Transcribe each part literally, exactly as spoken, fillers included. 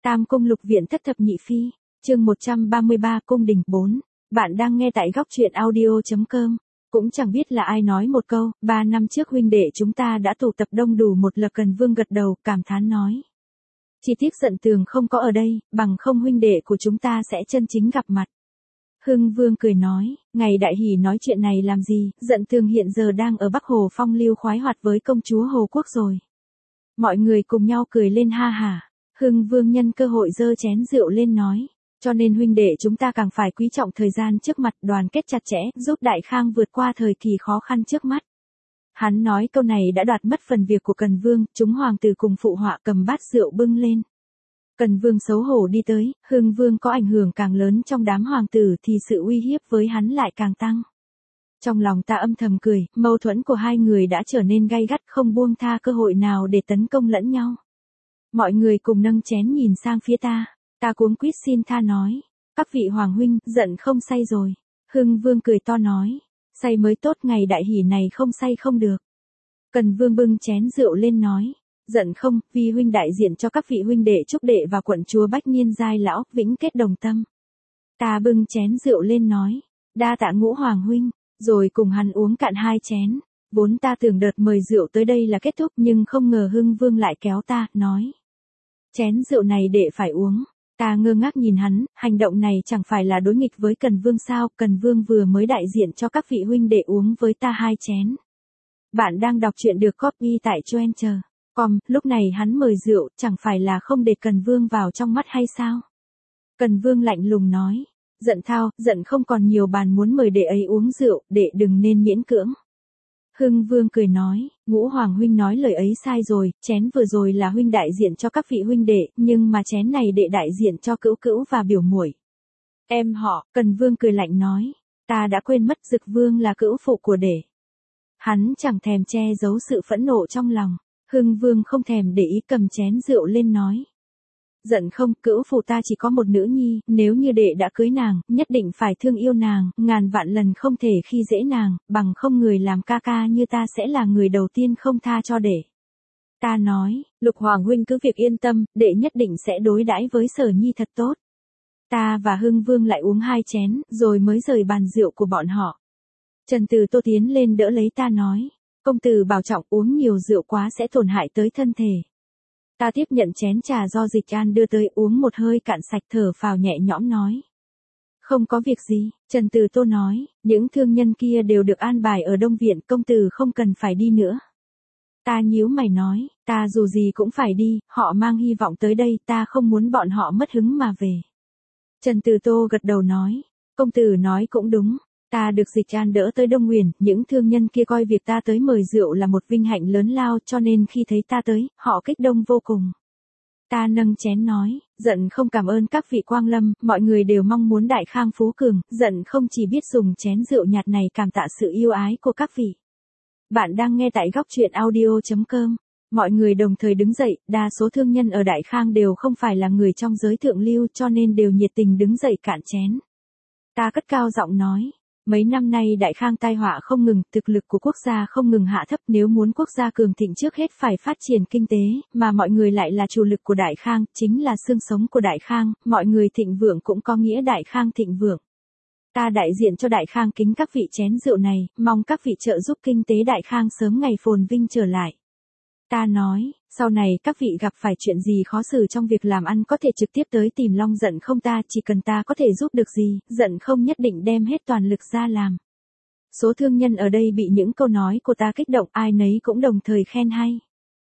Tam cung lục viện thất thập nhị phi, chương một trăm ba mươi ba cung đình bốn. Bạn đang nghe tại góc truyện audio chấm com. Cũng chẳng biết là ai nói một câu, ba năm trước huynh đệ chúng ta đã tụ tập đông đủ một lượt. Cần Vương gật đầu, cảm thán nói. Chỉ tiếc Dận Tường không có ở đây, bằng không huynh đệ của chúng ta sẽ chân chính gặp mặt. Hưng Vương cười nói, ngày đại hỷ nói chuyện này làm gì, Dận Tường hiện giờ đang ở Bắc Hồ phong lưu khoái hoạt với công chúa Hồ Quốc rồi. Mọi người cùng nhau cười lên ha hả. Hưng Vương nhân cơ hội giơ chén rượu lên nói, cho nên huynh đệ chúng ta càng phải quý trọng thời gian trước mặt, đoàn kết chặt chẽ, giúp Đại Khang vượt qua thời kỳ khó khăn trước mắt. Hắn nói câu này đã đoạt mất phần việc của Cần Vương, chúng hoàng tử cùng phụ họa cầm bát rượu bưng lên. Cần Vương xấu hổ đi tới, Hưng Vương có ảnh hưởng càng lớn trong đám hoàng tử thì sự uy hiếp với hắn lại càng tăng. Trong lòng ta âm thầm cười, mâu thuẫn của hai người đã trở nên gay gắt, không buông tha cơ hội nào để tấn công lẫn nhau. Mọi người cùng nâng chén nhìn sang phía ta, ta cuống quýt xin tha nói, các vị hoàng huynh, Dận không say rồi. Hưng Vương cười to nói, say mới tốt, ngày đại hỷ này không say không được. Cần Vương bưng chén rượu lên nói, Dận không, vì huynh đại diện cho các vị huynh đệ Trúc Đệ và quận chúa Bách Niên giai lão, vĩnh kết đồng tâm. Ta bưng chén rượu lên nói, đa tạ Ngũ hoàng huynh, rồi cùng hắn uống cạn hai chén. Vốn ta tưởng đợt mời rượu tới đây là kết thúc, nhưng không ngờ Hưng Vương lại kéo ta, nói. Chén rượu này đệ phải uống. Ta ngơ ngác nhìn hắn, hành động này chẳng phải là đối nghịch với Cần Vương sao? Cần Vương vừa mới đại diện cho các vị huynh đệ uống với ta hai chén. Bạn đang đọc truyện được copy tại Choencher chấm com, lúc này hắn mời rượu, chẳng phải là không để Cần Vương vào trong mắt hay sao? Cần Vương lạnh lùng nói, Dận thao, Dận không còn nhiều bàn muốn mời đệ ấy uống rượu, đệ đừng nên miễn cưỡng. Hưng Vương cười nói, Ngũ hoàng huynh nói lời ấy sai rồi, chén vừa rồi là huynh đại diện cho các vị huynh đệ, nhưng mà chén này đệ đại diện cho cữu cữu và biểu muội. Em họ, Cần Vương cười lạnh nói, ta đã quên mất Dực Vương là cữu phụ của đệ. Hắn chẳng thèm che giấu sự phẫn nộ trong lòng. Hưng Vương không thèm để ý, cầm chén rượu lên nói. Dận không, cữu phụ ta chỉ có một nữ nhi, nếu như đệ đã cưới nàng, nhất định phải thương yêu nàng, ngàn vạn lần không thể khi dễ nàng, bằng không người làm ca ca như ta sẽ là người đầu tiên không tha cho đệ. Ta nói, Lục hoàng huynh cứ việc yên tâm, đệ nhất định sẽ đối đãi với Sở Nhi thật tốt. Ta và Hưng Vương lại uống hai chén, rồi mới rời bàn rượu của bọn họ. Trần Từ Tô tiến lên đỡ lấy ta nói, công tử bảo trọng, uống nhiều rượu quá sẽ tổn hại tới thân thể. Ta tiếp nhận chén trà do Dịch An đưa tới, uống một hơi cạn sạch, thở phào nhẹ nhõm nói. Không có việc gì, Trần Từ Tô nói, những thương nhân kia đều được an bài ở Đông Viện, công tử không cần phải đi nữa. Ta nhíu mày nói, ta dù gì cũng phải đi, họ mang hy vọng tới đây, ta không muốn bọn họ mất hứng mà về. Trần Từ Tô gật đầu nói, công tử nói cũng đúng. Ta được Dịch An đỡ tới Đông Nguyền, những thương nhân kia coi việc ta tới mời rượu là một vinh hạnh lớn lao, cho nên khi thấy ta tới, họ kích động vô cùng. Ta nâng chén nói, Dận không cảm ơn các vị quang lâm, mọi người đều mong muốn Đại Khang phú cường, Dận không chỉ biết dùng chén rượu nhạt này cảm tạ sự yêu ái của các vị. Bạn đang nghe tại góc truyện audio chấm com. Mọi người đồng thời đứng dậy, đa số thương nhân ở Đại Khang đều không phải là người trong giới thượng lưu, cho nên đều nhiệt tình đứng dậy cạn chén. Ta cất cao giọng nói. Mấy năm nay Đại Khang tai họa không ngừng, thực lực của quốc gia không ngừng hạ thấp, nếu muốn quốc gia cường thịnh trước hết phải phát triển kinh tế, mà mọi người lại là chủ lực của Đại Khang, chính là xương sống của Đại Khang, mọi người thịnh vượng cũng có nghĩa Đại Khang thịnh vượng. Ta đại diện cho Đại Khang kính các vị chén rượu này, mong các vị trợ giúp kinh tế Đại Khang sớm ngày phồn vinh trở lại. Ta nói, sau này các vị gặp phải chuyện gì khó xử trong việc làm ăn có thể trực tiếp tới tìm Long Dận không, ta chỉ cần ta có thể giúp được gì, Dận không nhất định đem hết toàn lực ra làm. Số thương nhân ở đây bị những câu nói của ta kích động, ai nấy cũng đồng thời khen hay.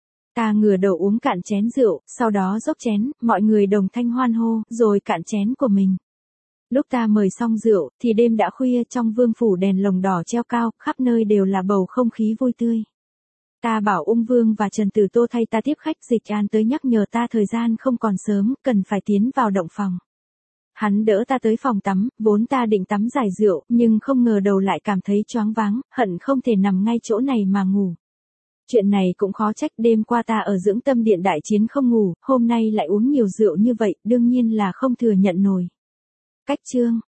Ta ngửa đầu uống cạn chén rượu, sau đó dốc chén, mọi người đồng thanh hoan hô, rồi cạn chén của mình. Lúc ta mời xong rượu, thì đêm đã khuya, trong vương phủ đèn lồng đỏ treo cao, khắp nơi đều là bầu không khí vui tươi. Ta bảo Ung Vương và Trần Từ Tô thay ta tiếp khách, Dịch An tới nhắc nhở ta thời gian không còn sớm, cần phải tiến vào động phòng. Hắn đỡ ta tới phòng tắm, vốn ta định tắm giải rượu, nhưng không ngờ đầu lại cảm thấy choáng váng, hận không thể nằm ngay chỗ này mà ngủ. Chuyện này cũng khó trách, đêm qua ta ở dưỡng tâm điện đại chiến không ngủ, hôm nay lại uống nhiều rượu như vậy, đương nhiên là không thừa nhận nổi. Cách chương